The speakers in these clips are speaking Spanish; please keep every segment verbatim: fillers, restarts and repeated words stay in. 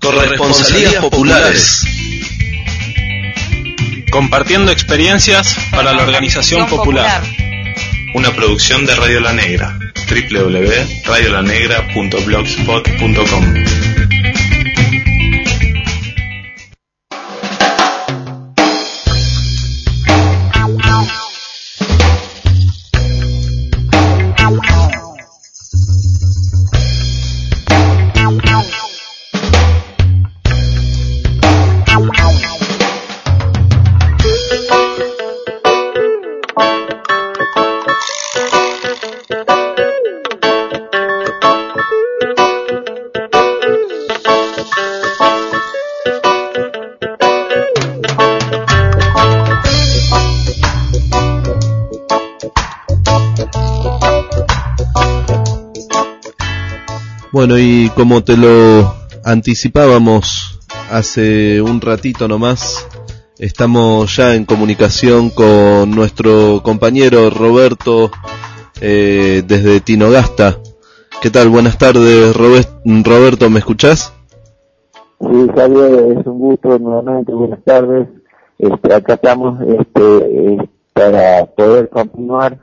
Corresponsalías populares. Compartiendo experiencias para la organización popular. Una producción de Radio La Negra. doble u doble u doble u punto radio la negra punto blogspot punto com. Bueno, y como te lo anticipábamos hace un ratito nomás, estamos ya en comunicación con nuestro compañero Roberto eh, desde Tinogasta. ¿Qué tal? Buenas tardes, Roberto, ¿me escuchás? Sí, Javier, es un gusto nuevamente, buenas tardes. Este, acá estamos este, eh, para poder continuar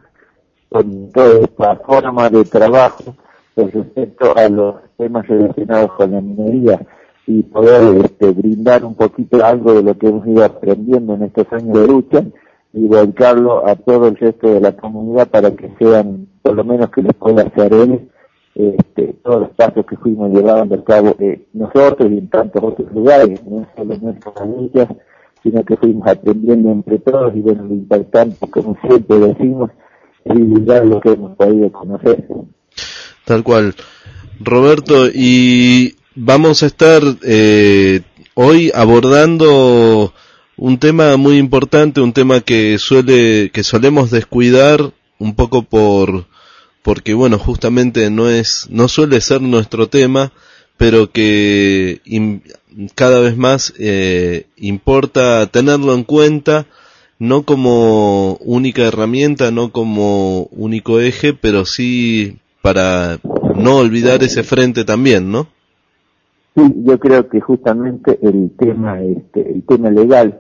con toda esta forma de trabajo con respecto a los temas relacionados con la minería y poder este, brindar un poquito algo de lo que hemos ido aprendiendo en estos años de lucha y volcarlo a todo el resto de la comunidad para que sean, por lo menos que les pueda hacer él, este, todos los pasos que fuimos llevando a cabo eh, nosotros y en tantos otros lugares, no solo en nuestras luchas, sino que fuimos aprendiendo entre todos y bueno, lo importante, como siempre decimos, es divulgar lo que hemos podido conocer. Tal cual. Roberto, y vamos a estar eh, hoy abordando un tema muy importante, un tema que suele que solemos descuidar un poco por porque bueno, justamente no es no suele ser nuestro tema, pero que in, cada vez más eh, importa tenerlo en cuenta, no como única herramienta, no como único eje, pero sí para no olvidar ese frente también, ¿no? Sí, yo creo que justamente el tema, este, el tema legal,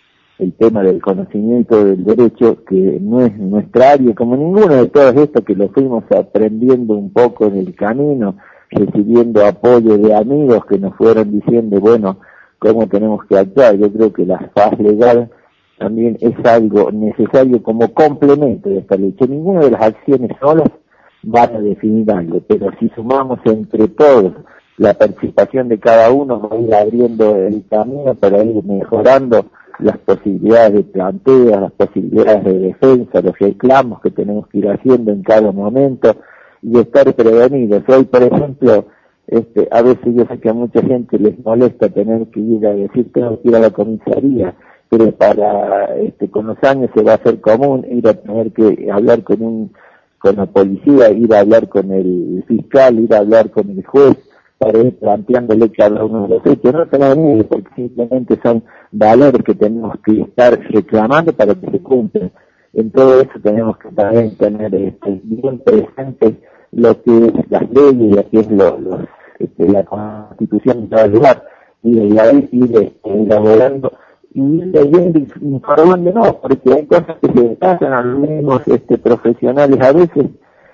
el tema del conocimiento del derecho, que no es nuestra área, como ninguno de todas estas que lo fuimos aprendiendo un poco en el camino, recibiendo apoyo de amigos que nos fueron diciendo, bueno, cómo tenemos que actuar. Yo creo que la faz legal también es algo necesario como complemento de esta lucha. Ninguna de las acciones solas van a definir algo, pero si sumamos entre todos la participación de cada uno, va a ir abriendo el camino para ir mejorando las posibilidades de planteo, las posibilidades de defensa, los reclamos que tenemos que ir haciendo en cada momento y estar prevenidos. Hoy, por ejemplo, este, a veces yo sé que a mucha gente les molesta tener que ir a decir tengo que ir a la comisaría, pero para este, con los años se va a hacer común ir a tener que hablar con un con la policía, ir a hablar con el fiscal, ir a hablar con el juez, para ir planteándole cada uno de los hechos. No tenemos miedo, porque simplemente son valores que tenemos que estar reclamando para que se cumplan. En todo eso tenemos que también tener este, bien presente lo que es las leyes, lo que es lo, lo, este, la Constitución de cada lugar, y de ahí ir este, elaborando y ir leyendo y informándonos, porque hay cosas que se pasan a los mismos este, profesionales a veces,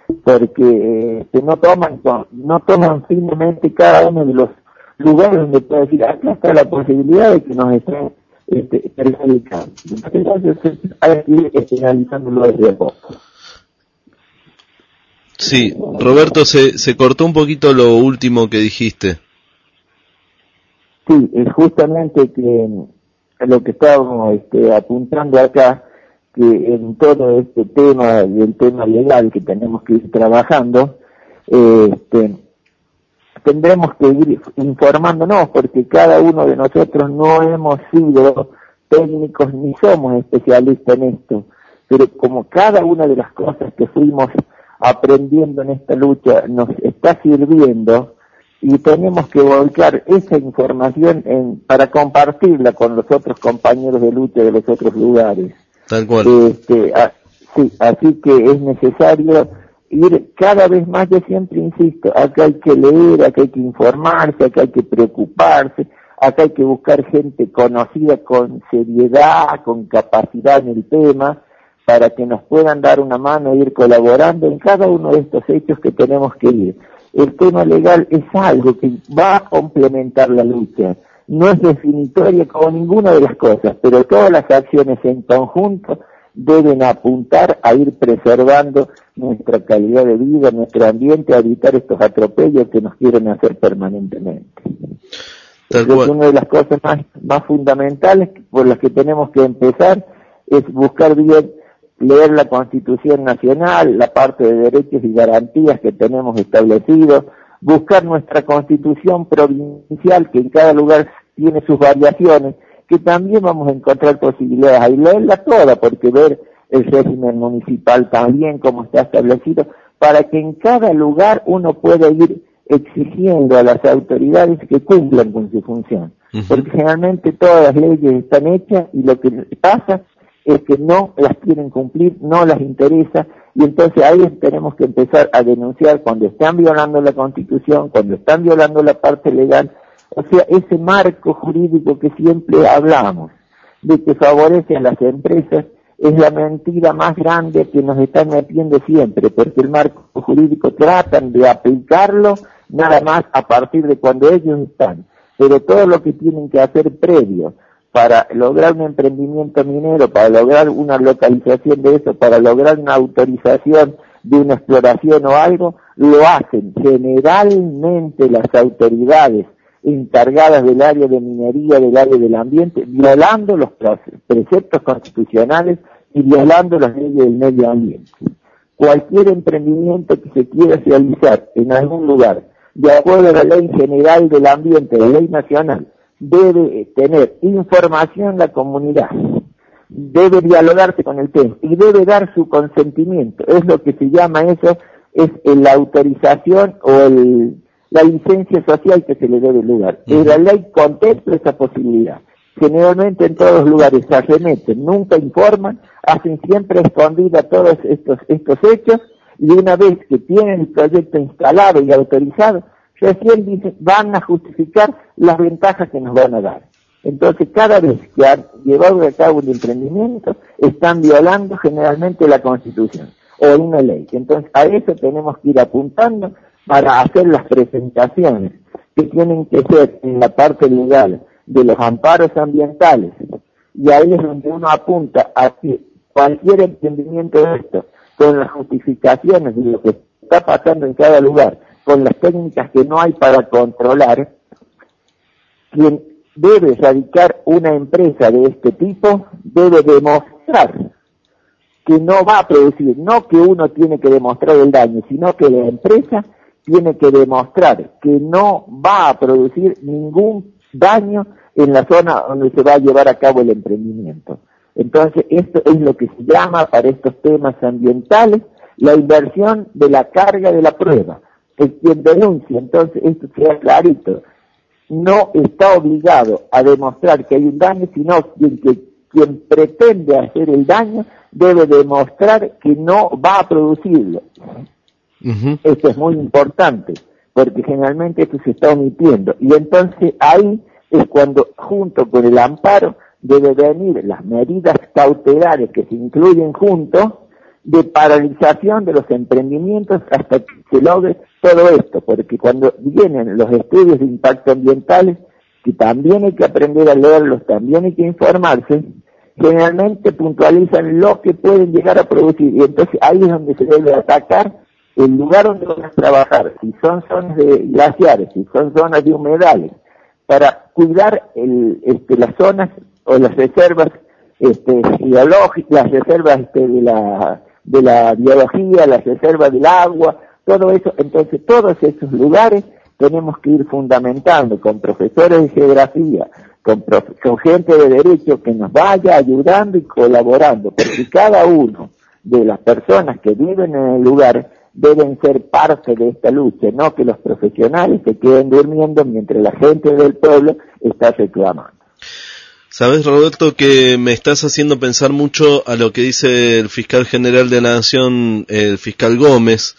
porque este, no toman no toman firmemente cada uno de los lugares donde puede decir, acá está la posibilidad de que nos estén este, perjudicando. Entonces hay que ir este, analizándolo desde a poco. Sí, Roberto, se, se cortó un poquito lo último que dijiste. Sí, es justamente que lo que estábamos este, apuntando acá, que en todo este tema, el tema legal que tenemos que ir trabajando, eh, este, tendremos que ir informándonos, porque cada uno de nosotros no hemos sido técnicos ni somos especialistas en esto, pero como cada una de las cosas que fuimos aprendiendo en esta lucha nos está sirviendo, y tenemos que volcar esa información en, para compartirla con los otros compañeros de lucha de los otros lugares. Tal cual. Este, a, sí, así que es necesario ir cada vez más. Yo siempre insisto, acá hay que leer, acá hay que informarse, acá hay que preocuparse, acá hay que buscar gente conocida con seriedad, con capacidad en el tema, para que nos puedan dar una mano e ir colaborando en cada uno de estos hechos que tenemos que ir. El tema legal es algo que va a complementar la lucha, no es definitoria como ninguna de las cosas, pero todas las acciones en conjunto deben apuntar a ir preservando nuestra calidad de vida, nuestro ambiente, a evitar estos atropellos que nos quieren hacer permanentemente. Creo que una de las cosas más, más fundamentales por las que tenemos que empezar es buscar bien, leer la Constitución Nacional, la parte de derechos y garantías que tenemos establecidos, buscar nuestra Constitución provincial, que en cada lugar tiene sus variaciones, que también vamos a encontrar posibilidades ahí, leerla toda, porque ver el régimen municipal también como está establecido, para que en cada lugar uno pueda ir exigiendo a las autoridades que cumplan con su función, uh-huh. porque generalmente todas las leyes están hechas y lo que pasa es que no las quieren cumplir, no las interesa, y entonces ahí tenemos que empezar a denunciar cuando están violando la Constitución, cuando están violando la parte legal, o sea, ese marco jurídico que siempre hablamos, de que favorece a las empresas, es la mentira más grande que nos están metiendo siempre, porque el marco jurídico tratan de aplicarlo nada más a partir de cuando ellos están, pero todo lo que tienen que hacer previo para lograr un emprendimiento minero, para lograr una localización de eso, para lograr una autorización de una exploración o algo, lo hacen generalmente las autoridades encargadas del área de minería, del área del ambiente, violando los preceptos constitucionales y violando las leyes del medio ambiente. Cualquier emprendimiento que se quiera realizar en algún lugar, de acuerdo a la ley general del ambiente, la ley nacional, debe tener información la comunidad, debe dialogarse con el tema y debe dar su consentimiento. Es lo que se llama eso, es la autorización o el, la licencia social que se le debe lugar. Uh-huh. Y la ley contempla esa posibilidad. Generalmente en todos los lugares se arremeten, nunca informan, hacen siempre escondida todos estos, estos hechos, y una vez que tienen el proyecto instalado y autorizado, recién dicen, van a justificar las ventajas que nos van a dar. Entonces, cada vez que han llevado a cabo un emprendimiento, están violando generalmente la Constitución o una ley. Entonces, a eso tenemos que ir apuntando para hacer las presentaciones que tienen que ser en la parte legal de los amparos ambientales. Y ahí es donde uno apunta a que cualquier emprendimiento de esto, con las justificaciones de lo que está pasando en cada lugar, con las técnicas que no hay para controlar, quien debe radicar una empresa de este tipo debe demostrar que no va a producir, no que uno tiene que demostrar el daño, sino que la empresa tiene que demostrar que no va a producir ningún daño en la zona donde se va a llevar a cabo el emprendimiento. Entonces, esto es lo que se llama, para estos temas ambientales, la inversión de la carga de la prueba. El quien denuncia, entonces, esto queda clarito, no está obligado a demostrar que hay un daño, sino quien, que, quien pretende hacer el daño debe demostrar que no va a producirlo. Uh-huh. Esto es muy importante, porque generalmente esto se está omitiendo. Y entonces ahí es cuando, junto con el amparo, debe venir las medidas cautelares que se incluyen juntos, de paralización de los emprendimientos hasta que se logre todo esto, porque cuando vienen los estudios de impacto ambientales, que también hay que aprender a leerlos, también hay que informarse, generalmente puntualizan lo que pueden llegar a producir, y entonces ahí es donde se debe atacar el lugar donde van a trabajar, si son zonas de glaciares, si son zonas de humedales, para cuidar el, este, las zonas o las reservas este, geológicas, las reservas este, de la de la biología, las reservas del agua, todo eso. Entonces todos esos lugares tenemos que ir fundamentando con profesores de geografía, con, profe, con gente de derecho que nos vaya ayudando y colaborando, porque cada uno de las personas que viven en el lugar deben ser parte de esta lucha, no que los profesionales se queden durmiendo mientras la gente del pueblo está reclamando. Sabes, Roberto, que me estás haciendo pensar mucho a lo que dice el fiscal general de la Nación, el fiscal Gómez,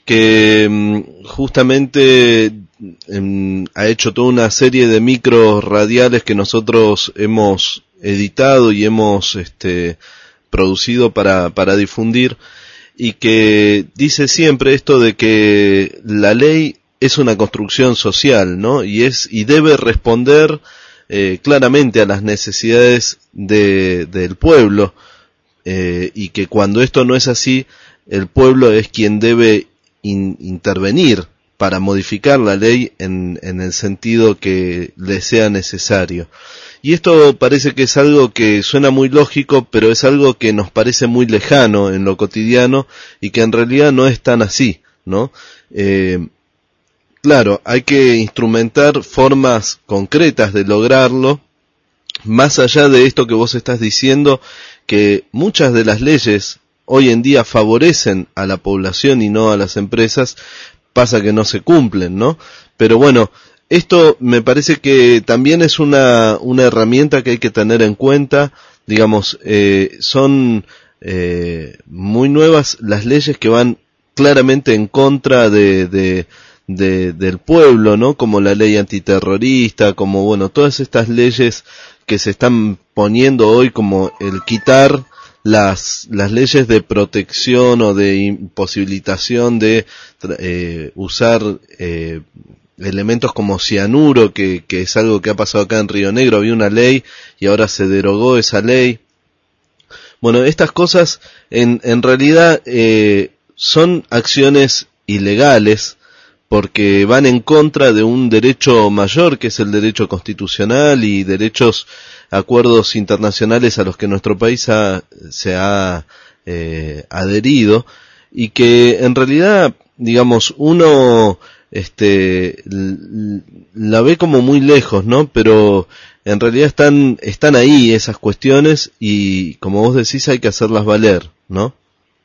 que justamente eh, ha hecho toda una serie de micros radiales que nosotros hemos editado y hemos este, producido para, para difundir, y que dice siempre esto de que la ley es una construcción social, ¿no? Y es y debe responder eh, claramente a las necesidades de, del pueblo, eh, y que cuando esto no es así, el pueblo es quien debe in, intervenir para modificar la ley en, en el sentido que le sea necesario. Y esto parece que es algo que suena muy lógico, pero es algo que nos parece muy lejano en lo cotidiano y que en realidad no es tan así, ¿no? Eh, claro, hay que instrumentar formas concretas de lograrlo, más allá de esto que vos estás diciendo, que muchas de las leyes hoy en día favorecen a la población y no a las empresas, pasa que no se cumplen, ¿no? Pero bueno, esto me parece que también es una, una herramienta que hay que tener en cuenta. Digamos, eh, son eh, muy nuevas las leyes que van claramente en contra de, de, de, del pueblo, ¿no? Como la ley antiterrorista, como, bueno, todas estas leyes que se están poniendo hoy, como el quitar las las leyes de protección o de imposibilitación de eh, usar eh, elementos como cianuro, que, que es algo que ha pasado acá en Río Negro. Había una ley y ahora se derogó esa ley. Bueno, estas cosas en, en realidad eh, son acciones ilegales porque van en contra de un derecho mayor, que es el derecho constitucional y derechos, acuerdos internacionales a los que nuestro país ha, se ha eh, adherido, y que en realidad, digamos, uno este la ve como muy lejos, ¿no? Pero en realidad están están ahí esas cuestiones y, como vos decís, hay que hacerlas valer, ¿no?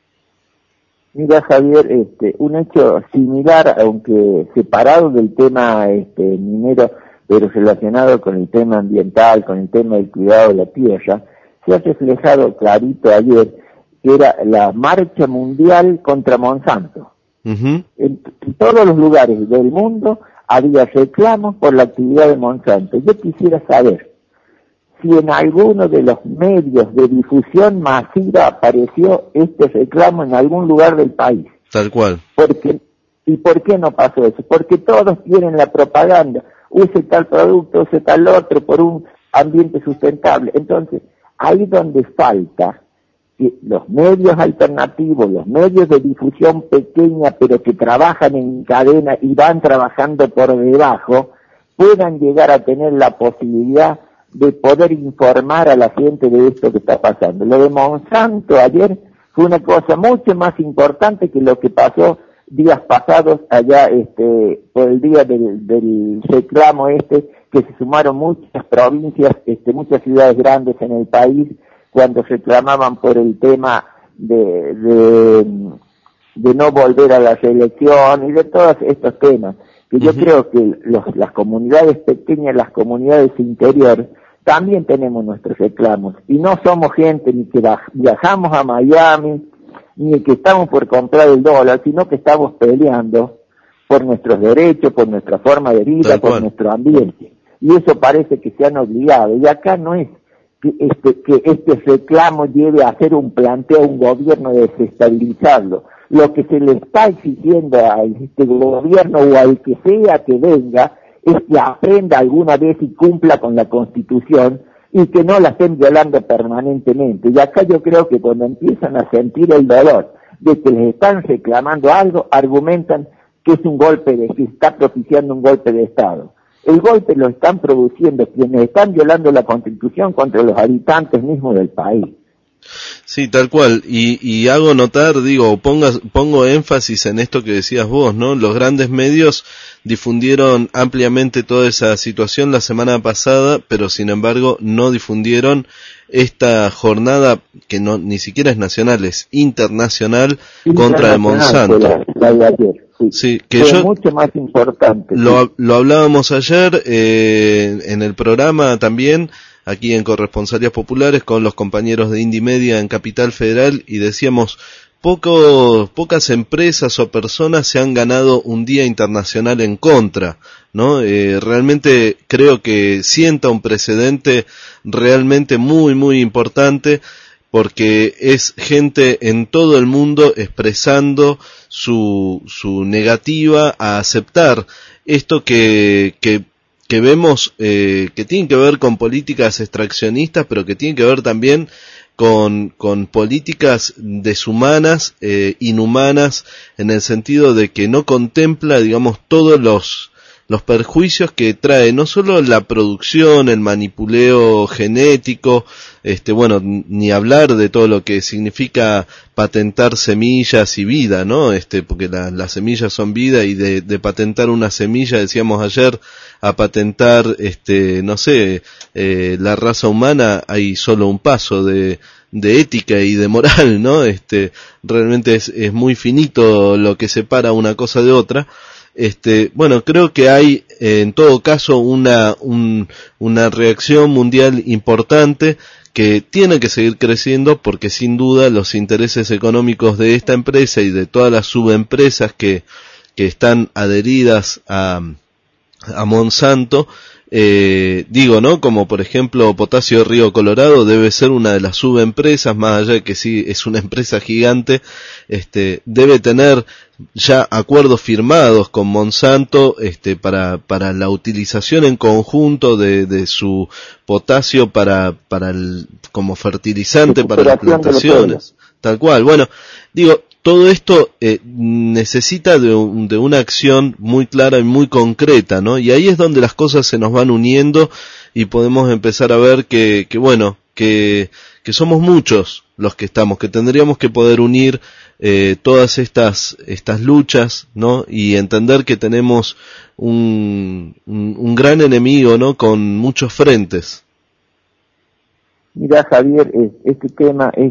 Mira, Javier, este, un hecho similar, aunque separado del tema este, minero, pero relacionado con el tema ambiental, con el tema del cuidado de la tierra, se ha reflejado clarito ayer, que era la marcha mundial contra Monsanto. Uh-huh. En, en todos los lugares del mundo había reclamos por la actividad de Monsanto. Yo quisiera saber si en alguno de los medios de difusión masiva apareció este reclamo en algún lugar del país. Tal cual. Porque, ¿y por qué no pasó eso? Porque todos tienen la propaganda, use tal producto, use tal otro, por un ambiente sustentable. Entonces, ahí donde falta que los medios alternativos, los medios de difusión pequeña, pero que trabajan en cadena y van trabajando por debajo, puedan llegar a tener la posibilidad de poder informar a la gente de esto que está pasando. Lo de Monsanto ayer fue una cosa mucho más importante que lo que pasó días pasados allá este por el día del, del reclamo este, que se sumaron muchas provincias, este muchas ciudades grandes en el país cuando reclamaban por el tema de de, de no volver a la reelección y de todos estos temas, que yo uh-huh. creo que los, las comunidades pequeñas, las comunidades interior, también tenemos nuestros reclamos, y no somos gente ni que viajamos a Miami, ni que estamos por comprar el dólar, sino que estamos peleando por nuestros derechos, por nuestra forma de vida, por nuestro ambiente, y eso parece que se han obligado, y acá no es que este, que este reclamo lleve a hacer un planteo a un gobierno de desestabilizarlo. Lo que se le está exigiendo a este gobierno o al que sea que venga es que aprenda alguna vez y cumpla con la Constitución y que no la estén violando permanentemente. Y acá yo creo que cuando empiezan a sentir el dolor de que les están reclamando algo, argumentan que es un golpe, de que está propiciando un golpe de Estado. El golpe lo están produciendo quienes están violando la Constitución contra los habitantes mismos del país. Sí, tal cual, y, y hago notar, digo, pongas, pongo énfasis en esto que decías vos, ¿no? Los grandes medios difundieron ampliamente toda esa situación la semana pasada, pero sin embargo no difundieron esta jornada que no ni siquiera es nacional, es internacional, internacional contra de Monsanto. La, la de ayer, sí. Sí, que Fue yo mucho más importante. Lo, sí. lo hablábamos ayer eh, en el programa también. aquí en Corresponsalías Populares con los compañeros de Indymedia en Capital Federal y decíamos, poco, pocas empresas o personas se han ganado un Día Internacional en contra, ¿no? Eh, realmente creo que sienta un precedente realmente muy, muy importante, porque es gente en todo el mundo expresando su, su negativa a aceptar esto que, que, que vemos, eh, que tiene que ver con políticas extraccionistas, pero que tiene que ver también con, con políticas deshumanas, eh, inhumanas, en el sentido de que no contempla, digamos, todos los, los perjuicios que trae no solo la producción, el manipuleo genético, este, bueno, ni hablar de todo lo que significa patentar semillas y vida, ¿no? Este, porque la, las semillas son vida, y de, de patentar una semilla, decíamos ayer, a patentar, este, no sé, eh, la raza humana, hay solo un paso de, de ética y de moral, ¿no? Este, realmente es, es muy finito lo que separa una cosa de otra. Este, bueno, creo que hay, eh, en todo caso, una, un, una reacción mundial importante que tiene que seguir creciendo, porque sin duda los intereses económicos de esta empresa y de todas las subempresas que, que están adheridas a, a Monsanto, eh, digo, ¿no? Como por ejemplo Potasio Río Colorado debe ser una de las subempresas, más allá de que sí es una empresa gigante, este, debe tener ya acuerdos firmados con Monsanto, este, para, para la utilización en conjunto de, de su potasio para, para el, como fertilizante para las plantaciones, tal cual. Bueno, digo, todo esto eh, necesita de, un, de una acción muy clara y muy concreta, ¿no? Y ahí es donde las cosas se nos van uniendo y podemos empezar a ver que, que bueno, que, que somos muchos los que estamos, que tendríamos que poder unir eh, todas estas, estas luchas, ¿no? Y entender que tenemos un, un, un gran enemigo, ¿no? Con muchos frentes. Mira, Javier, este tema es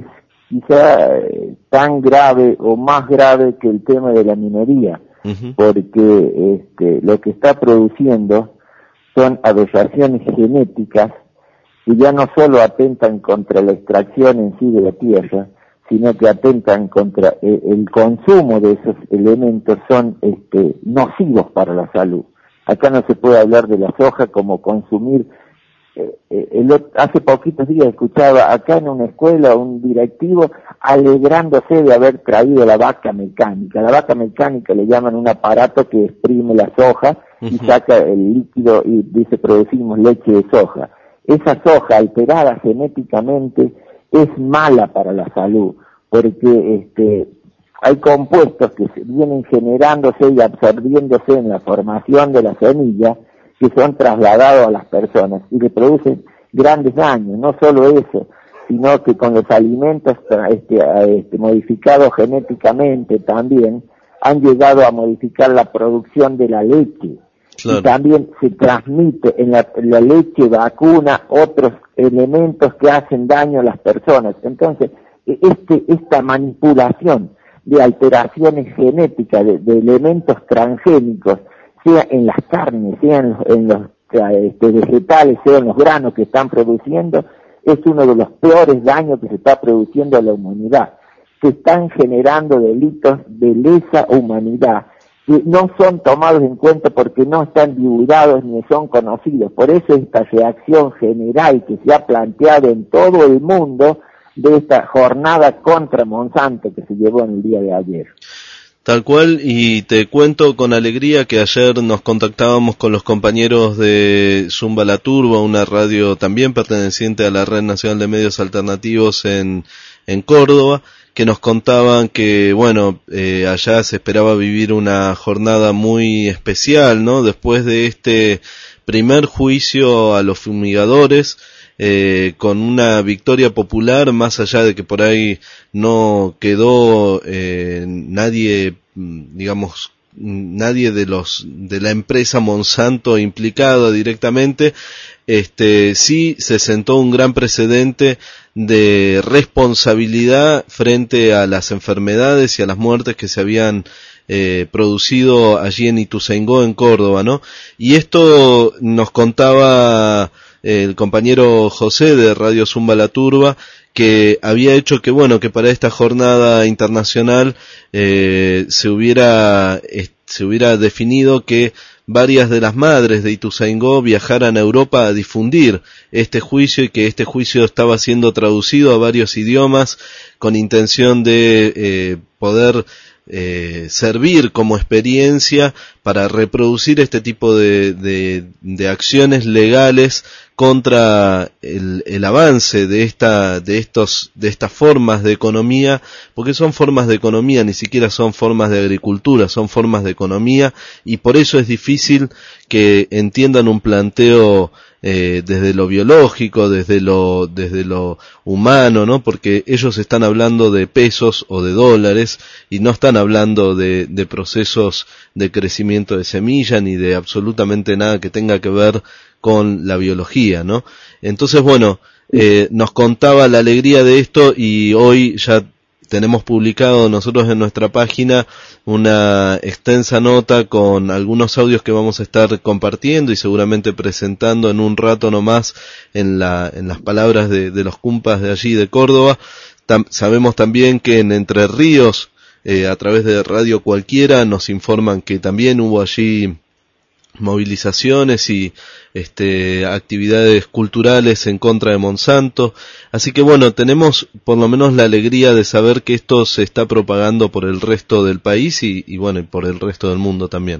quizá eh, tan grave o más grave que el tema de la minería, uh-huh. porque este, lo que está produciendo son aberraciones genéticas que ya no solo atentan contra la extracción en sí de la tierra, sino que atentan contra eh, el consumo de esos elementos, son este, nocivos para la salud. Acá no se puede hablar de la soja como consumir. Eh, eh, el, hace poquitos días escuchaba acá en una escuela un directivo alegrándose de haber traído la vaca mecánica. La vaca mecánica le llaman un aparato que exprime la soja uh-huh. y saca el líquido y dice producimos leche de soja. Esa soja alterada genéticamente es mala para la salud, porque este, hay compuestos que vienen generándose y absorbiéndose en la formación de la semilla, que son trasladados a las personas y le producen grandes daños. No solo eso, sino que con los alimentos este, este, modificados genéticamente también han llegado a modificar la producción de la leche. Claro. Y también se transmite en la, en la leche vacuna otros elementos que hacen daño a las personas. Entonces, este, esta manipulación de alteraciones genéticas, de, de elementos transgénicos, sea en las carnes, sea en los, en los este, vegetales, sea en los granos que están produciendo, es uno de los peores daños que se está produciendo a la humanidad. Se están generando delitos de lesa humanidad que no son tomados en cuenta porque no están divulgados ni son conocidos. Por eso esta reacción general que se ha planteado en todo el mundo de esta jornada contra Monsanto que se llevó en el día de ayer. Tal cual, y te cuento con alegría que ayer nos contactábamos con los compañeros de Zumba la Turba, una radio también perteneciente a la Red Nacional de Medios Alternativos en, en Córdoba, que nos contaban que, bueno, eh, allá se esperaba vivir una jornada muy especial, ¿no? Después de este primer juicio a los fumigadores, eh, con una victoria popular, más allá de que por ahí no quedó eh, nadie, digamos, nadie de los de la empresa Monsanto implicado directamente, este sí se sentó un gran precedente de responsabilidad frente a las enfermedades y a las muertes que se habían eh, producido allí en Ituzaingó, en Córdoba, ¿no? Y esto nos contaba el compañero José de Radio Zumba La Turba, que había hecho que, bueno, que para esta jornada internacional eh, se hubiera eh, se hubiera definido que varias de las madres de Ituzaingó viajaran a Europa a difundir este juicio, y que este juicio estaba siendo traducido a varios idiomas con intención de eh, poder eh, servir como experiencia para reproducir este tipo de, de, de acciones legales contra el, el avance de esta, de estos, de estas formas de economía, porque son formas de economía, ni siquiera son formas de agricultura, son formas de economía, y por eso es difícil que entiendan un planteo eh, desde lo biológico, desde lo, desde lo humano, ¿no? Porque ellos están hablando de pesos o de dólares, y no están hablando de, de procesos de crecimiento de semilla, ni de absolutamente nada que tenga que ver con la biología, ¿no? Entonces, bueno, eh, nos contaba la alegría de esto, y hoy ya tenemos publicado nosotros en nuestra página una extensa nota con algunos audios que vamos a estar compartiendo y seguramente presentando en un rato nomás en la, en las palabras de, de los cumpas de allí de Córdoba. Tam, sabemos también que en Entre Ríos, eh, a través de Radio Cualquiera, nos informan que también hubo allí movilizaciones y este actividades culturales en contra de Monsanto. Así que bueno, tenemos por lo menos la alegría de saber que esto se está propagando por el resto del país y, y bueno, y por el resto del mundo también.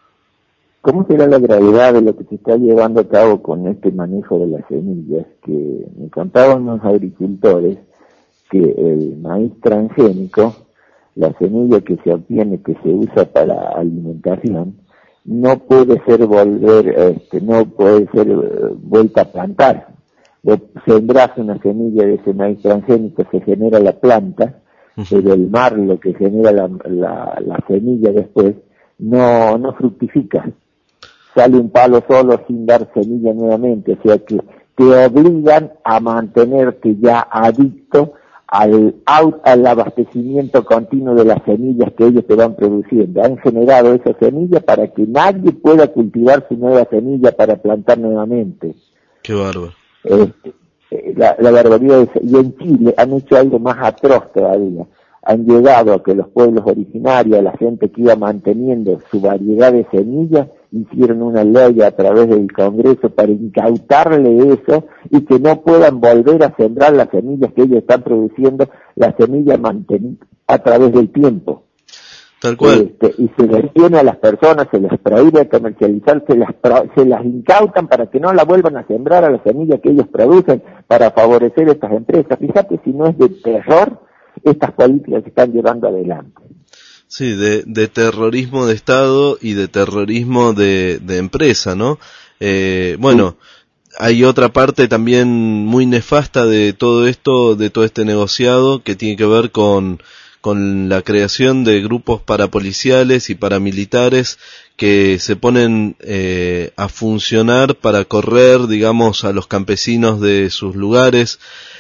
¿Cómo será la gravedad de lo que se está llevando a cabo con este manejo de las semillas? Que me contaban los agricultores que el maíz transgénico, la semilla que se obtiene, que se usa para alimentación, no puede ser volver, este, no puede ser uh, vuelta a plantar. Vos sembrás una semilla de ese maíz transgénico, se genera la planta, uh-huh. pero el mar, lo que genera la, la, la semilla después, no, no fructifica. Sale un palo solo sin dar semilla nuevamente, o sea que te obligan a mantenerte ya adicto al, al abastecimiento continuo de las semillas que ellos te van produciendo. Han generado esa semilla para que nadie pueda cultivar su nueva semilla para plantar nuevamente. Qué bárbaro. Este, la, la barbaridad es, y en Chile han hecho algo más atroz todavía. Han llegado a que los pueblos originarios, la gente que iba manteniendo su variedad de semillas, hicieron una ley a través del Congreso para incautarle eso y que no puedan volver a sembrar las semillas que ellos están produciendo, las semillas mantenidas a través del tiempo. Tal cual. Este, y se detiene a las personas, se les prohíbe comercializar, se las, pro, se las incautan para que no la vuelvan a sembrar a las semillas que ellos producen para favorecer a estas empresas. Fíjate si no es de terror estas políticas que están llevando adelante. Sí, de, de terrorismo de Estado y de terrorismo de, de empresa, ¿no? Eh, bueno, sí. Hay otra parte también muy nefasta de todo esto, de todo este negociado, que tiene que ver con, con la creación de grupos parapoliciales y paramilitares que se ponen eh, a funcionar para correr, digamos, a los campesinos de sus lugares,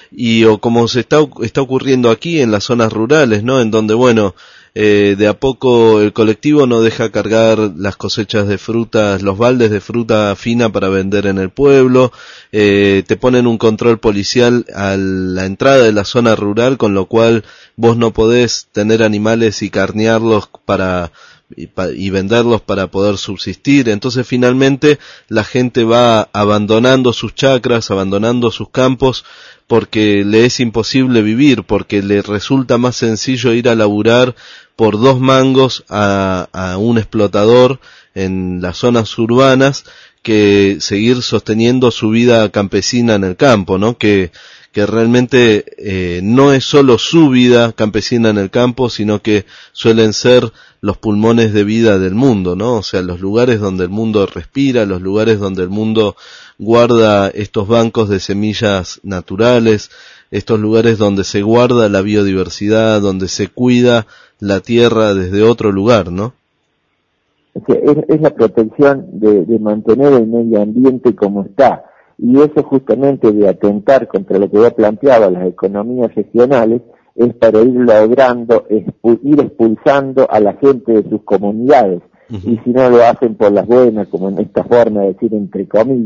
y o como se está, está ocurriendo aquí en las zonas rurales, ¿no? En donde, bueno, Eh, de a poco el colectivo no deja cargar las cosechas de frutas, los baldes de fruta fina para vender en el pueblo, eh, te ponen un control policial a la entrada de la zona rural, con lo cual vos no podés tener animales y carnearlos para y, pa, y venderlos para poder subsistir. Entonces finalmente la gente va abandonando sus chacras, abandonando sus campos, porque le es imposible vivir, porque le resulta más sencillo ir a laburar por dos mangos a, a un explotador en las zonas urbanas que seguir sosteniendo su vida campesina en el campo, ¿no? Que, que realmente eh, no es solo su vida campesina en el campo, sino que suelen ser los pulmones de vida del mundo, ¿no? O sea, los lugares donde el mundo respira, los lugares donde el mundo guarda estos bancos de semillas naturales, estos lugares donde se guarda la biodiversidad, donde se cuida la tierra desde otro lugar, ¿no? O sea, es, es la protección de, de mantener el medio ambiente como está, y eso justamente de atentar contra lo que ya planteaba las economías regionales es para ir logrando, expu- ir expulsando a la gente de sus comunidades, uh-huh. y si no lo hacen por las buenas, como en esta forma de decir entre comillas,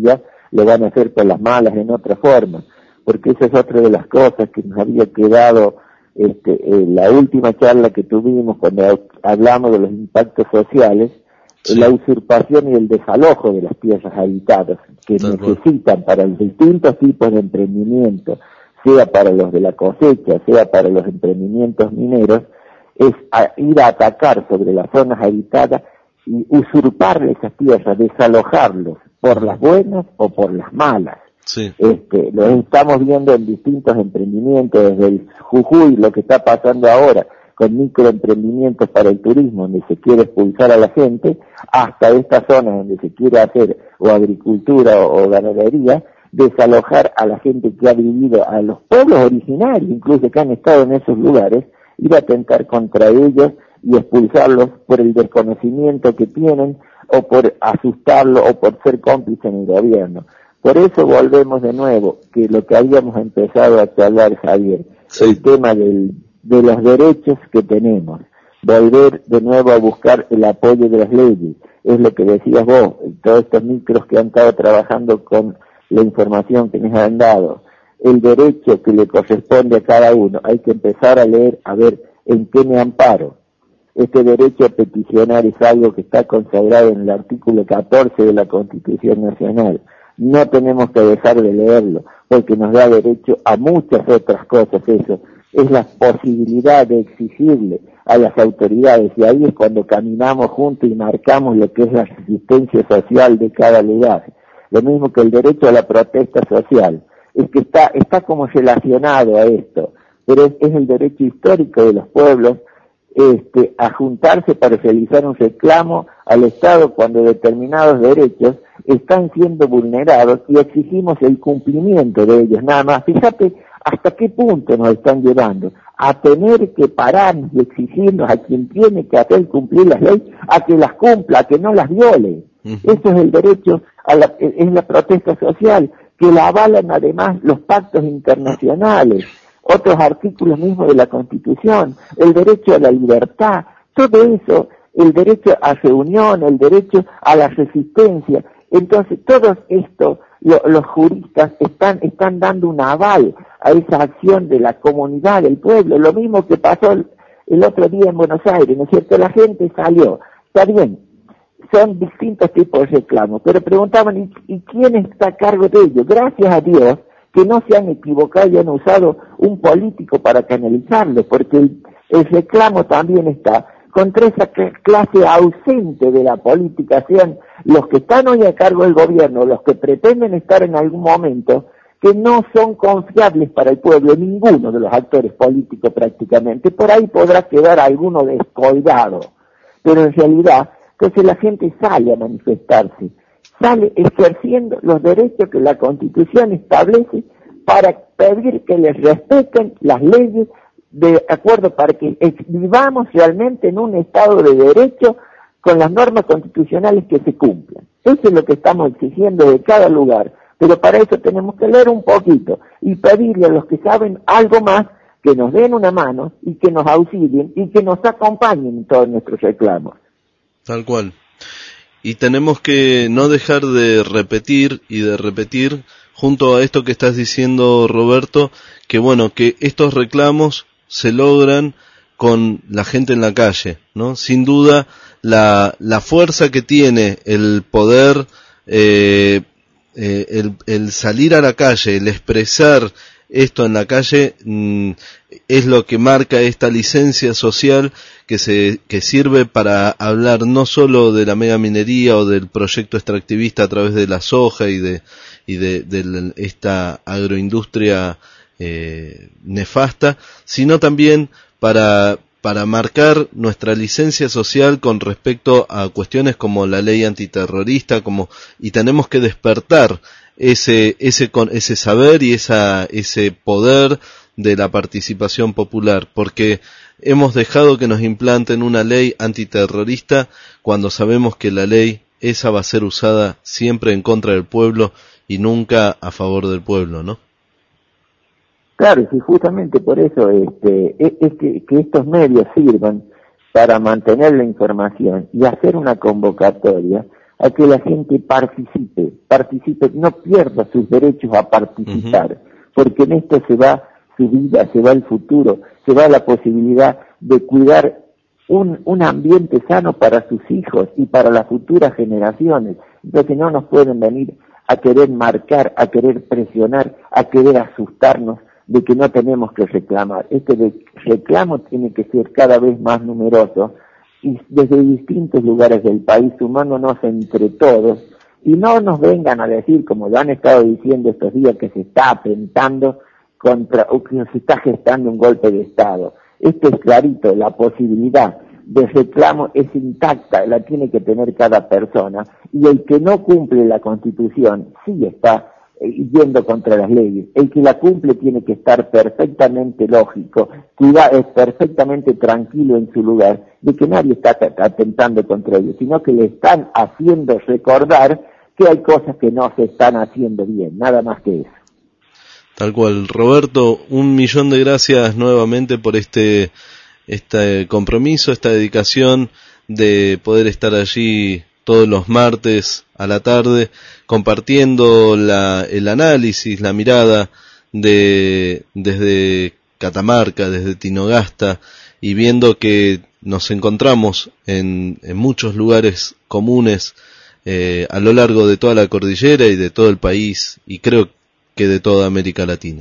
lo van a hacer por las malas en otra forma, porque esa es otra de las cosas que nos había quedado este, eh, la última charla que tuvimos cuando hablamos de los impactos sociales, sí. La usurpación y el desalojo de las tierras habitadas que Tal necesitan cual. Para los distintos tipos de emprendimiento, sea para los de la cosecha, sea para los emprendimientos mineros, es a ir a atacar sobre las zonas habitadas y usurparle esas tierras, desalojarlos por las buenas o por las malas. Sí. Este, lo estamos viendo en distintos emprendimientos, desde el Jujuy, lo que está pasando ahora con microemprendimientos para el turismo, donde se quiere expulsar a la gente, hasta esta zona donde se quiere hacer o agricultura o, o ganadería, desalojar a la gente que ha vivido, a los pueblos originarios, incluso que han estado en esos lugares, ir a atentar contra ellos y expulsarlos por el desconocimiento que tienen, o por asustarlos, o por ser cómplices en el gobierno. Por eso volvemos de nuevo, que lo que habíamos empezado a charlar, Javier, sí. El tema del, de los derechos que tenemos, volver de nuevo a buscar el apoyo de las leyes, es lo que decías vos, todos estos micros que han estado trabajando con la información que nos han dado, el derecho que le corresponde a cada uno, hay que empezar a leer, a ver en qué me amparo. Este derecho a peticionar es algo que está consagrado en el artículo catorce de la Constitución Nacional. No tenemos que dejar de leerlo, porque nos da derecho a muchas otras cosas eso. Es la posibilidad de exigirle a las autoridades, y ahí es cuando caminamos juntos y marcamos lo que es la resistencia social de cada lugar. Lo mismo que el derecho a la protesta social. Es que está, está como relacionado a esto, pero es, es el derecho histórico de los pueblos este, a juntarse para realizar un reclamo al Estado cuando determinados derechos están siendo vulnerados y exigimos el cumplimiento de ellos, nada más. Fíjate hasta qué punto nos están llevando a tener que pararnos y exigirnos a quien tiene que hacer cumplir las leyes, a que las cumpla, a que no las viole. Uh-huh. Eso es el derecho, a la, es la protesta social, que la avalan además los pactos internacionales, otros artículos mismos de la Constitución, el derecho a la libertad, todo eso, el derecho a reunión, el derecho a la resistencia. Entonces, todo esto, lo, los juristas están, están dando un aval a esa acción de la comunidad, del pueblo, lo mismo que pasó el, el otro día en Buenos Aires, ¿no es cierto? La gente salió, está bien, son distintos tipos de reclamos, pero preguntaban, ¿y, ¿y quién está a cargo de ello? Gracias a Dios que no se han equivocado y han usado un político para canalizarlo, porque el, el reclamo también está contra esa clase ausente de la política, sean los que están hoy a cargo del gobierno, los que pretenden estar en algún momento, que no son confiables para el pueblo, ninguno de los actores políticos prácticamente. Por ahí podrá quedar alguno descolgado, pero en realidad, entonces la gente sale a manifestarse, sale ejerciendo los derechos que la Constitución establece para pedir que les respeten las leyes de acuerdo, para que vivamos realmente en un Estado de Derecho con las normas constitucionales que se cumplan. Eso es lo que estamos exigiendo de cada lugar, pero para eso tenemos que leer un poquito y pedirle a los que saben algo más que nos den una mano y que nos auxilien y que nos acompañen en todos nuestros reclamos. Tal cual. Y tenemos que no dejar de repetir y de repetir, junto a esto que estás diciendo, Roberto, que bueno, que estos reclamos se logran con la gente en la calle, ¿no? Sin duda, la, la fuerza que tiene el poder, eh, eh, el, el salir a la calle, el expresar esto en la calle, mmm, es lo que marca esta licencia social que se que sirve para hablar no solo de la megaminería o del proyecto extractivista a través de la soja y de y de, de esta agroindustria eh, nefasta, sino también para para marcar nuestra licencia social con respecto a cuestiones como la ley antiterrorista, como y tenemos que despertar ese ese con ese saber y esa ese poder de la participación popular, porque hemos dejado que nos implanten una ley antiterrorista cuando sabemos que la ley esa va a ser usada siempre en contra del pueblo y nunca a favor del pueblo, ¿no? Claro, sí, justamente por eso este, es, es que, que estos medios sirvan para mantener la información y hacer una convocatoria a que la gente participe, participe, no pierda sus derechos a participar, uh-huh. porque en esto se va su vida, se va el futuro, se va la posibilidad de cuidar un, un ambiente sano para sus hijos y para las futuras generaciones. Entonces no nos pueden venir a querer marcar, a querer presionar, a querer asustarnos de que no tenemos que reclamar. Este reclamo tiene que ser cada vez más numeroso y desde distintos lugares del país, sumándonos entre todos, y no nos vengan a decir, como lo han estado diciendo estos días, que se está atentando contra, o que se está gestando un golpe de Estado. Esto es clarito, la posibilidad de reclamo es intacta, la tiene que tener cada persona, y el que no cumple la Constitución sí está eh, yendo contra las leyes. El que la cumple tiene que estar perfectamente lógico, cuida, es perfectamente tranquilo en su lugar, de que nadie está atentando contra ellos, sino que le están haciendo recordar que hay cosas que no se están haciendo bien, nada más que eso. Tal cual. Roberto, un millón de gracias nuevamente por este este compromiso, esta dedicación de poder estar allí todos los martes a la tarde compartiendo la, el análisis, la mirada de desde Catamarca, desde Tinogasta, y viendo que nos encontramos en, en muchos lugares comunes eh, a lo largo de toda la cordillera y de todo el país, y creo que de toda América Latina.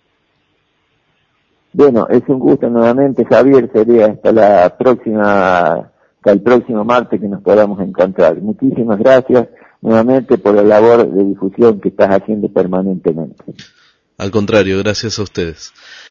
Bueno, es un gusto nuevamente, Javier, sería hasta la próxima, hasta el próximo martes que nos podamos encontrar. Muchísimas gracias nuevamente por la labor de difusión que estás haciendo permanentemente. Al contrario, gracias a ustedes.